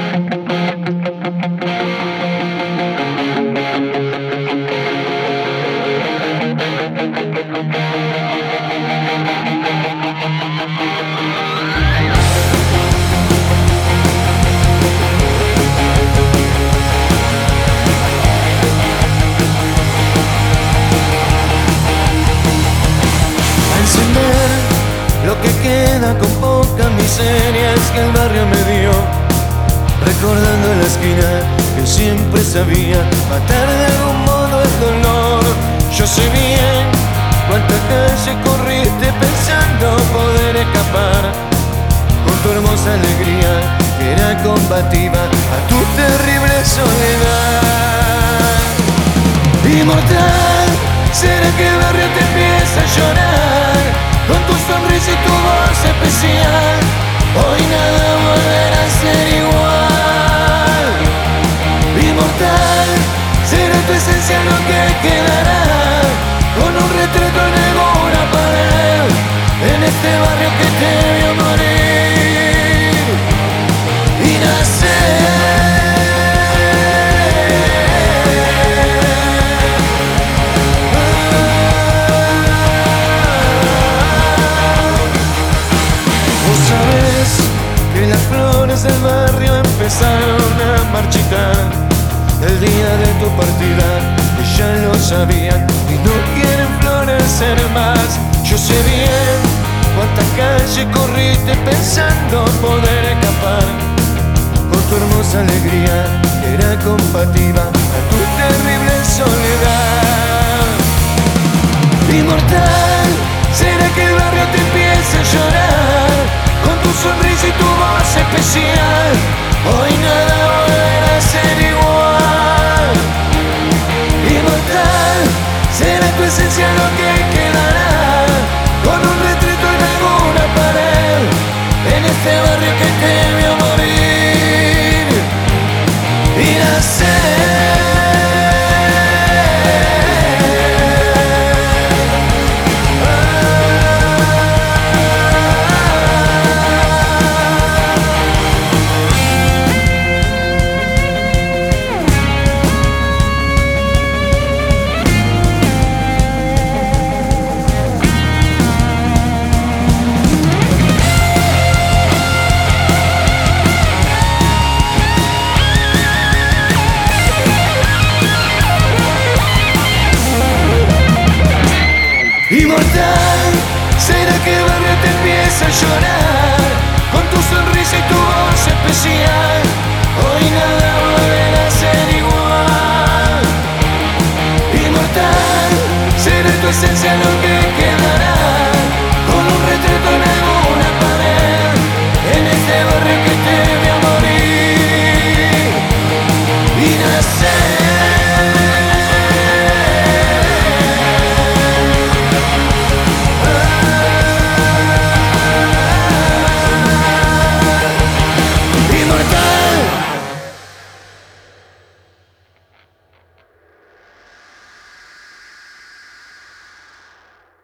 Lo que queda con poca miseria es que el barrio me dio, recordando la esquina que siempre sabía matar de algún modo el dolor. Yo sé bien cuánta calle corriste pensando poder escapar con tu hermosa alegría que era combativa a tu terrible soledad. Inmortal, ¿será que el barrio te empieza a llorar? Con tu sonrisa y tu voz especial, hoy nada volverá a ser igual. Inmortal, será tu esencia lo que quedará, con un retrato en alguna pared, en este barrio que te vio morir y nacer. Las flores del barrio empezaron a marchitar el día de tu partida, y ya lo sabían y no quieren florecer más. Yo sé bien cuánta calle corriste pensando poder escapar con tu hermosa alegría que era compatible a tu terrible soledad. Inmortal, ¿será que el barrio te empieza a llorar? Con tu sonrisa y tu voz especial, hoy nada volverá a ser igual. Inmortal, será tu esencia lo que quedará, con un retrato en alguna pared, en este barrio que te vio morir y nacer. Inmortal, ¿será que el barrio te empieza a llorar? Con tu sonrisa y tu voz especial, hoy nada volverá a ser igual. Inmortal, será tu esencia lo que